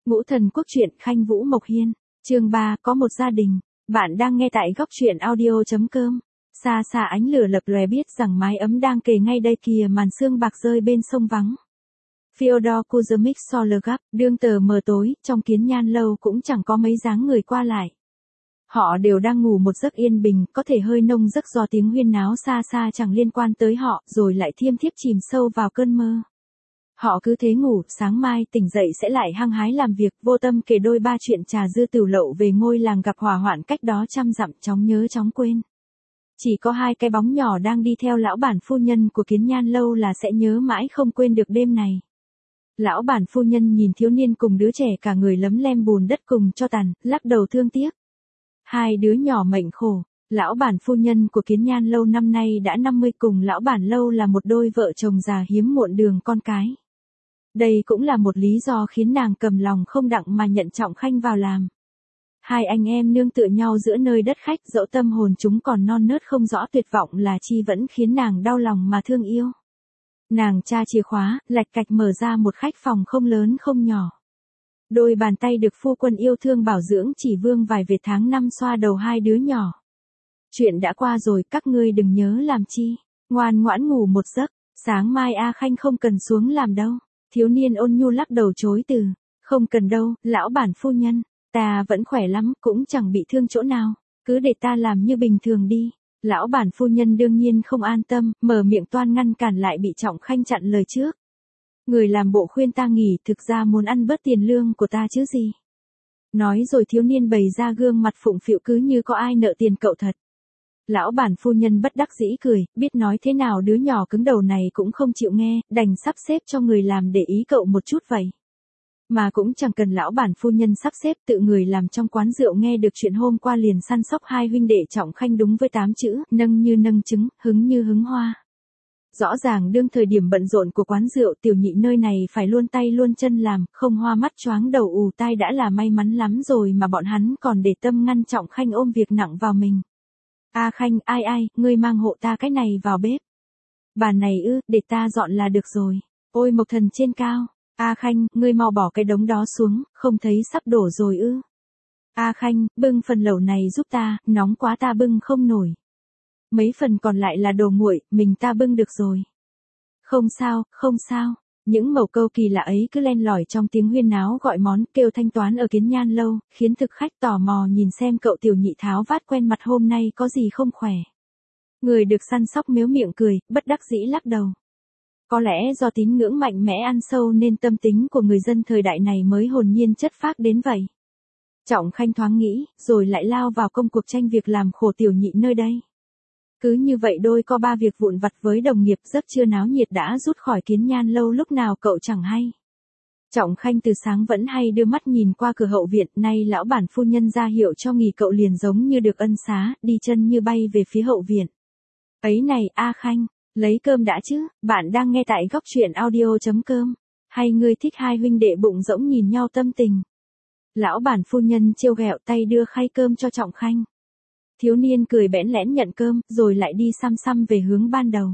Ngũ Thần Quốc truyện Khanh Vũ Mộc Hiên, chương 3, có một gia đình. Bạn đang nghe tại góc truyện audio.com. Xa xa ánh lửa lập lòe biết rằng mái ấm đang kề ngay đây kìa, màn sương bạc rơi bên sông vắng. Fyodor Kuzmich Solegap, đương tờ mờ tối, trong Kiến Nhan lâu cũng chẳng có mấy dáng người qua lại. Họ đều đang ngủ một giấc yên bình, có thể hơi nông giấc do tiếng huyên náo xa xa chẳng liên quan tới họ, rồi lại thiêm thiếp chìm sâu vào cơn mơ. Họ cứ thế ngủ, sáng mai tỉnh dậy sẽ lại hăng hái làm việc, vô tâm kể đôi ba chuyện trà dư tửu lậu về ngôi làng gặp hỏa hoạn cách đó trăm dặm, chóng nhớ chóng quên. Chỉ có hai cái bóng nhỏ đang đi theo lão bản phu nhân của Kiến Nhan lâu là sẽ nhớ mãi không quên được đêm này. Lão bản phu nhân nhìn thiếu niên cùng đứa trẻ cả người lấm lem bùn đất cùng cho tàn, lắc đầu thương tiếc. Hai đứa nhỏ mệnh khổ. Lão bản phu nhân của Kiến Nhan lâu năm nay đã 50, cùng lão bản lâu là một đôi vợ chồng già hiếm muộn đường con cái. Đây cũng là một lý do khiến nàng cầm lòng không đặng mà nhận Trọng Khanh vào làm. Hai anh em nương tựa nhau giữa nơi đất khách, dẫu tâm hồn chúng còn non nớt không rõ tuyệt vọng là chi vẫn khiến nàng đau lòng mà thương yêu. Nàng tra chìa khóa, lạch cạch mở ra một khách phòng không lớn không nhỏ. Đôi bàn tay được phu quân yêu thương bảo dưỡng chỉ vương vài vệt tháng năm xoa đầu hai đứa nhỏ. Chuyện đã qua rồi, các ngươi đừng nhớ làm chi. Ngoan ngoãn ngủ một giấc, sáng mai A Khanh không cần xuống làm đâu. Thiếu niên ôn nhu lắc đầu chối từ. Không cần đâu, lão bản phu nhân. Ta vẫn khỏe lắm, cũng chẳng bị thương chỗ nào. Cứ để ta làm như bình thường đi. Lão bản phu nhân đương nhiên không an tâm, mở miệng toan ngăn cản lại bị Trọng Khanh chặn lời trước. Người làm bộ khuyên ta nghỉ, thực ra muốn ăn bớt tiền lương của ta chứ gì. Nói rồi thiếu niên bày ra gương mặt phụng phịu cứ như có ai nợ tiền cậu thật. Lão bản phu nhân bất đắc dĩ cười, biết nói thế nào đứa nhỏ cứng đầu này cũng không chịu nghe, đành sắp xếp cho người làm để ý cậu một chút vậy. Mà cũng chẳng cần lão bản phu nhân sắp xếp, tự người làm trong quán rượu nghe được chuyện hôm qua liền săn sóc hai huynh đệ Trọng Khanh đúng với 8 chữ, nâng như nâng trứng, hứng như hứng hoa. Rõ ràng đương thời điểm bận rộn của quán rượu, tiểu nhị nơi này phải luôn tay luôn chân làm, không hoa mắt choáng đầu ù tai đã là may mắn lắm rồi mà bọn hắn còn để tâm ngăn Trọng Khanh ôm việc nặng vào mình. A Khanh, ai, ngươi mang hộ ta cái này vào bếp. Bàn này ư, để ta dọn là được rồi. Ôi Mộc Thần trên cao. A Khanh, ngươi mau bỏ cái đống đó xuống, không thấy sắp đổ rồi ư. A Khanh, bưng phần lẩu này giúp ta, nóng quá ta bưng không nổi. Mấy phần còn lại là đồ nguội, mình ta bưng được rồi. Không sao. Những mẩu câu kỳ lạ ấy cứ len lỏi trong tiếng huyên náo gọi món, kêu thanh toán ở Kiến Nhan lâu, khiến thực khách tò mò nhìn xem cậu tiểu nhị tháo vát quen mặt hôm nay có gì không khỏe. Người được săn sóc mếu miệng cười, bất đắc dĩ lắc đầu. Có lẽ do tín ngưỡng mạnh mẽ ăn sâu nên tâm tính của người dân thời đại này mới hồn nhiên chất phác đến vậy. Trọng Khanh thoáng nghĩ, rồi lại lao vào công cuộc tranh việc làm khổ tiểu nhị nơi đây. Cứ như vậy đôi co ba việc vụn vặt với đồng nghiệp, giấc trưa náo nhiệt đã rút khỏi Kiến Nhan lâu lúc nào cậu chẳng hay. Trọng Khanh từ sáng vẫn hay đưa mắt nhìn qua cửa hậu viện, nay lão bản phu nhân ra hiệu cho nghỉ cậu liền giống như được ân xá, đi chân như bay về phía hậu viện. Ấy này, A Khanh, lấy cơm đã chứ, bạn đang nghe tại góc truyện audio.com, hay ngươi thích hai huynh đệ bụng rỗng nhìn nhau tâm tình. Lão bản phu nhân trêu ghẹo tay đưa khay cơm cho Trọng Khanh. Thiếu niên cười bẽn lẽn nhận cơm, rồi lại đi xăm xăm về hướng ban đầu.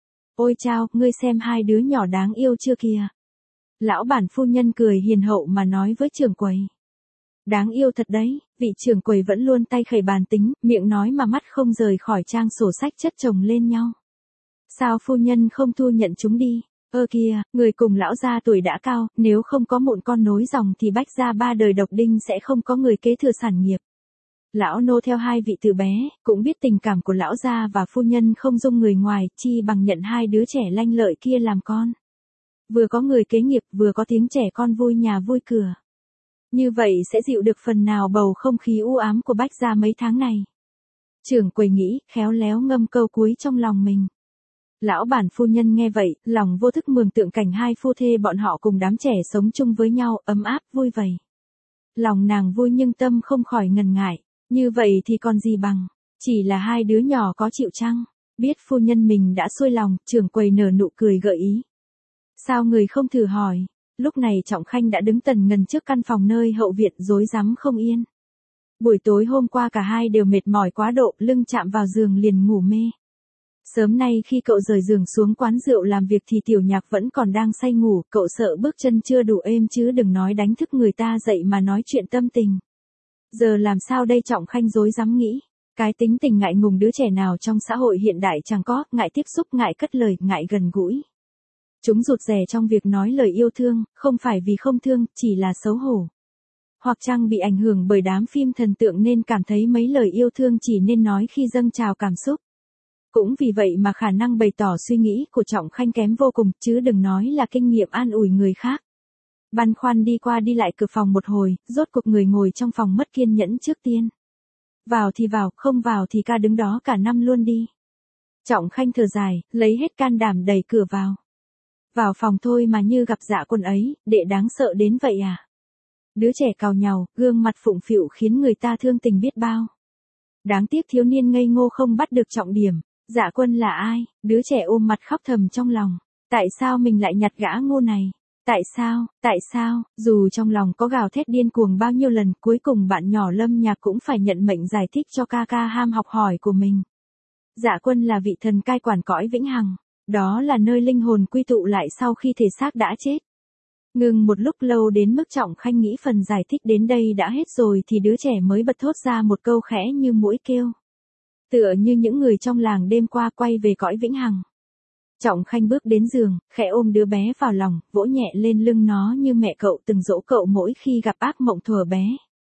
Ôi chao, ngươi xem hai đứa nhỏ đáng yêu chưa kìa. Lão bản phu nhân cười hiền hậu mà nói với trưởng quầy. Đáng yêu thật đấy, vị trưởng quầy vẫn luôn tay khẩy bàn tính, miệng nói mà mắt không rời khỏi trang sổ sách chất chồng lên nhau. Sao phu nhân không thu nhận chúng đi? Kìa, người cùng lão gia tuổi đã cao, nếu không có mụn con nối dòng thì Bách gia ba đời độc đinh sẽ không có người kế thừa sản nghiệp. Lão nô theo hai vị từ bé, cũng biết tình cảm của lão gia và phu nhân không dung người ngoài, chi bằng nhận hai đứa trẻ lanh lợi kia làm con. Vừa có người kế nghiệp, vừa có tiếng trẻ con vui nhà vui cửa. Như vậy sẽ dịu được phần nào bầu không khí u ám của Bách gia mấy tháng này. Trưởng quầy nghĩ, khéo léo ngâm câu cuối trong lòng mình. Lão bản phu nhân nghe vậy, lòng vô thức mường tượng cảnh hai phu thê bọn họ cùng đám trẻ sống chung với nhau, ấm áp, vui vầy. Lòng nàng vui nhưng tâm không khỏi ngần ngại. Như vậy thì còn gì bằng, chỉ là hai đứa nhỏ có chịu chăng? Biết phu nhân mình đã xuôi lòng, trưởng quầy nở nụ cười gợi ý. Sao người không thử hỏi? Lúc này Trọng Khanh đã đứng tần ngần trước căn phòng nơi hậu viện rối rắm không yên. Buổi tối hôm qua cả hai đều mệt mỏi quá độ, lưng chạm vào giường liền ngủ mê. Sớm nay khi cậu rời giường xuống quán rượu làm việc thì Tiểu Nhạc vẫn còn đang say ngủ, cậu sợ bước chân chưa đủ êm chứ đừng nói đánh thức người ta dậy mà nói chuyện tâm tình. Giờ làm sao đây, Trọng Khanh rối rắm nghĩ. Cái tính tình ngại ngùng đứa trẻ nào trong xã hội hiện đại chẳng có, ngại tiếp xúc, ngại cất lời, ngại gần gũi. Chúng rụt rè trong việc nói lời yêu thương, không phải vì không thương, chỉ là xấu hổ. Hoặc chăng bị ảnh hưởng bởi đám phim thần tượng nên cảm thấy mấy lời yêu thương chỉ nên nói khi dâng trào cảm xúc. Cũng vì vậy mà khả năng bày tỏ suy nghĩ của Trọng Khanh kém vô cùng, chứ đừng nói là kinh nghiệm an ủi người khác. Băn khoăn đi qua đi lại cửa phòng một hồi, rốt cuộc người ngồi trong phòng mất kiên nhẫn trước tiên. Vào thì vào, không vào thì ca đứng đó cả năm luôn đi. Trọng Khanh thở dài, lấy hết can đảm đẩy cửa vào. Vào phòng thôi mà như gặp Dạ Quân ấy, đệ đáng sợ đến vậy à? Đứa trẻ càu nhàu, gương mặt phụng phịu khiến người ta thương tình biết bao. Đáng tiếc thiếu niên ngây ngô không bắt được trọng điểm. Dạ Quân là ai? Đứa trẻ ôm mặt khóc thầm trong lòng. Tại sao mình lại nhặt gã ngô này? Tại sao, dù trong lòng có gào thét điên cuồng bao nhiêu lần, cuối cùng bạn nhỏ Lâm Nhạc cũng phải nhận mệnh giải thích cho ca ca ham học hỏi của mình. Dạ Quân là vị thần cai quản cõi vĩnh hằng. Đó là nơi linh hồn quy tụ lại sau khi thể xác đã chết. Ngừng một lúc lâu đến mức Trọng Khanh nghĩ phần giải thích đến đây đã hết rồi thì đứa trẻ mới bật thốt ra một câu khẽ như mũi kêu. Tựa như những người trong làng đêm qua quay về cõi vĩnh hằng. Trọng Khanh bước đến giường, khẽ ôm đứa bé vào lòng, vỗ nhẹ lên lưng nó như mẹ cậu từng dỗ cậu mỗi khi gặp ác mộng thuở bé.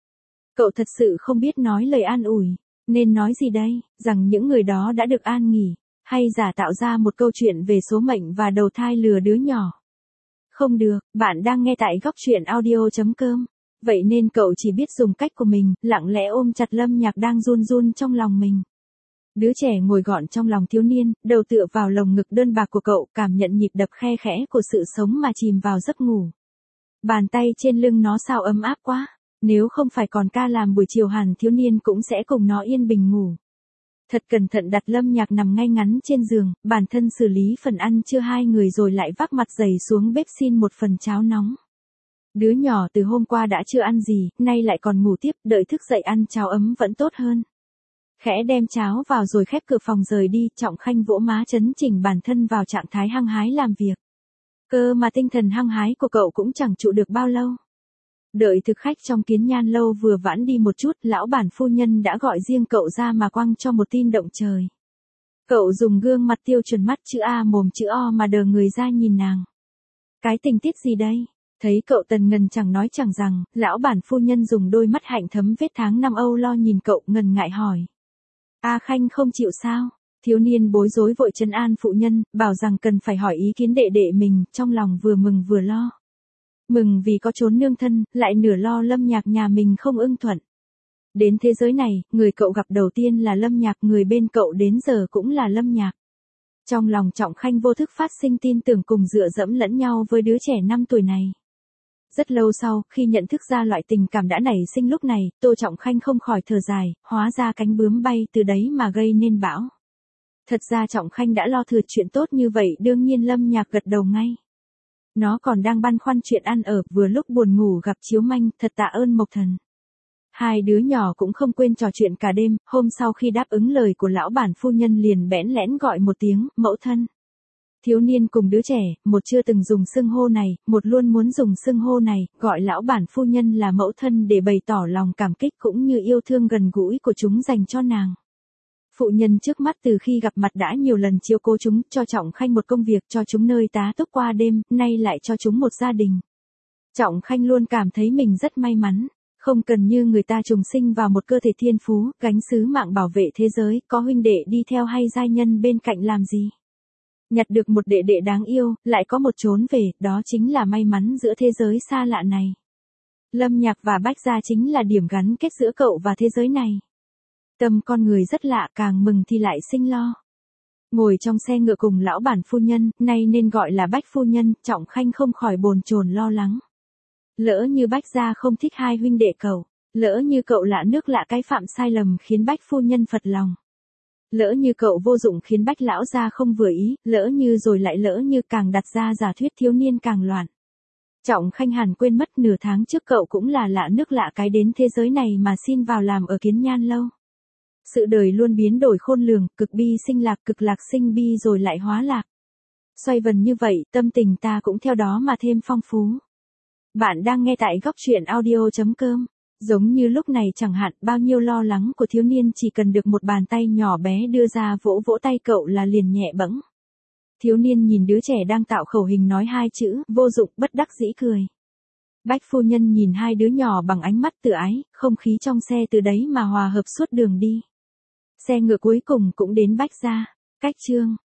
Cậu thật sự không biết nói lời an ủi, nên nói gì đây, rằng những người đó đã được an nghỉ, hay giả tạo ra một câu chuyện về số mệnh và đầu thai lừa đứa nhỏ. Không được, bạn đang nghe tại góc truyện audio.com. Vậy nên cậu chỉ biết dùng cách của mình, lặng lẽ ôm chặt Lâm Nhạc đang run run trong lòng mình. Đứa trẻ ngồi gọn trong lòng thiếu niên, đầu tựa vào lồng ngực đơn bạc của cậu, cảm nhận nhịp đập khe khẽ của sự sống mà chìm vào giấc ngủ. Bàn tay trên lưng nó sao ấm áp quá, nếu không phải còn ca làm buổi chiều hẳn thiếu niên cũng sẽ cùng nó yên bình ngủ. Thật cẩn thận đặt Lâm Nhạc nằm ngay ngắn trên giường, bản thân xử lý phần ăn trưa hai người rồi lại vác mặt dày xuống bếp xin một phần cháo nóng. Đứa nhỏ từ hôm qua đã chưa ăn gì, nay lại còn ngủ tiếp, đợi thức dậy ăn cháo ấm vẫn tốt hơn. Khẽ đem cháo vào rồi khép cửa phòng rời đi, Trọng Khanh vỗ má chấn chỉnh bản thân vào trạng thái hăng hái làm việc. Cơ mà tinh thần hăng hái của cậu cũng chẳng trụ được bao lâu. Đợi thực khách trong Kiến Nhan lâu vừa vãn đi một chút, lão bản phu nhân đã gọi riêng cậu ra mà quăng cho một tin động trời. Cậu dùng gương mặt tiêu chuẩn, mắt chữ A mồm chữ O mà đờ người ra nhìn nàng. Cái tình tiết gì đây? Thấy cậu tần ngần chẳng nói chẳng rằng, lão bản phu nhân dùng đôi mắt hạnh thấm vết tháng năm âu lo nhìn cậu ngần ngại hỏi. A Khanh không chịu sao? Thiếu niên bối rối vội trấn an phụ nhân, bảo rằng cần phải hỏi ý kiến đệ đệ mình, trong lòng vừa mừng vừa lo. Mừng vì có chốn nương thân, lại nửa lo Lâm Nhạc nhà mình không ưng thuận. Đến thế giới này, người cậu gặp đầu tiên là Lâm Nhạc, người bên cậu đến giờ cũng là Lâm Nhạc. Trong lòng Trọng Khanh vô thức phát sinh tin tưởng cùng dựa dẫm lẫn nhau với đứa trẻ 5 tuổi này. Rất lâu sau, khi nhận thức ra loại tình cảm đã nảy sinh lúc này, Tô Trọng Khanh không khỏi thở dài, hóa ra cánh bướm bay từ đấy mà gây nên bão. Thật ra Trọng Khanh đã lo thừa chuyện tốt như vậy, đương nhiên Lâm Nhạc gật đầu ngay. Nó còn đang băn khoăn chuyện ăn ở, vừa lúc buồn ngủ gặp Chiếu Manh, thật tạ ơn Mộc Thần. Hai đứa nhỏ cũng không quên trò chuyện cả đêm, hôm sau khi đáp ứng lời của lão bản phu nhân liền bẽn lẽn gọi một tiếng, mẫu thân. Thiếu niên cùng đứa trẻ, một chưa từng dùng xưng hô này, một luôn muốn dùng xưng hô này, gọi lão bản phu nhân là mẫu thân để bày tỏ lòng cảm kích cũng như yêu thương gần gũi của chúng dành cho nàng. Phụ nhân trước mắt từ khi gặp mặt đã nhiều lần chiếu cố chúng, cho Trọng Khanh một công việc, cho chúng nơi tá túc qua đêm, nay lại cho chúng một gia đình. Trọng Khanh luôn cảm thấy mình rất may mắn, không cần như người ta trùng sinh vào một cơ thể thiên phú, gánh sứ mạng bảo vệ thế giới, có huynh đệ đi theo hay giai nhân bên cạnh làm gì. Nhặt được một đệ đệ đáng yêu, lại có một chốn về, đó chính là may mắn giữa thế giới xa lạ này. Lâm Nhạc và Bách Gia chính là điểm gắn kết giữa cậu và thế giới này. Tâm con người rất lạ, càng mừng thì lại sinh lo. Ngồi trong xe ngựa cùng lão bản phu nhân, nay nên gọi là Bách phu nhân, Trọng Khanh không khỏi bồn chồn lo lắng. Lỡ như Bách Gia không thích hai huynh đệ cậu, lỡ như cậu lạ nước lạ cái phạm sai lầm khiến Bách phu nhân phật lòng. Lỡ như cậu vô dụng khiến Bách lão gia không vừa ý, lỡ như rồi lại lỡ như, càng đặt ra giả thuyết thiếu niên càng loạn. Trọng Khanh hẳn quên mất nửa tháng trước cậu cũng là lạ nước lạ cái đến thế giới này mà xin vào làm ở Kiến Nhan lâu. Sự đời luôn biến đổi khôn lường, cực bi sinh lạc, cực lạc sinh bi rồi lại hóa lạc. Xoay vần như vậy, tâm tình ta cũng theo đó mà thêm phong phú. Bạn đang nghe tại góc truyện audio.com. Giống như lúc này chẳng hạn, bao nhiêu lo lắng của thiếu niên chỉ cần được một bàn tay nhỏ bé đưa ra vỗ vỗ tay cậu là liền nhẹ bẫng. Thiếu niên nhìn đứa trẻ đang tạo khẩu hình nói hai chữ, vô dụng, bất đắc dĩ cười. Bách phu nhân nhìn hai đứa nhỏ bằng ánh mắt tự ái, không khí trong xe từ đấy mà hòa hợp suốt đường đi. Xe ngựa cuối cùng cũng đến Bách gia. Cách chương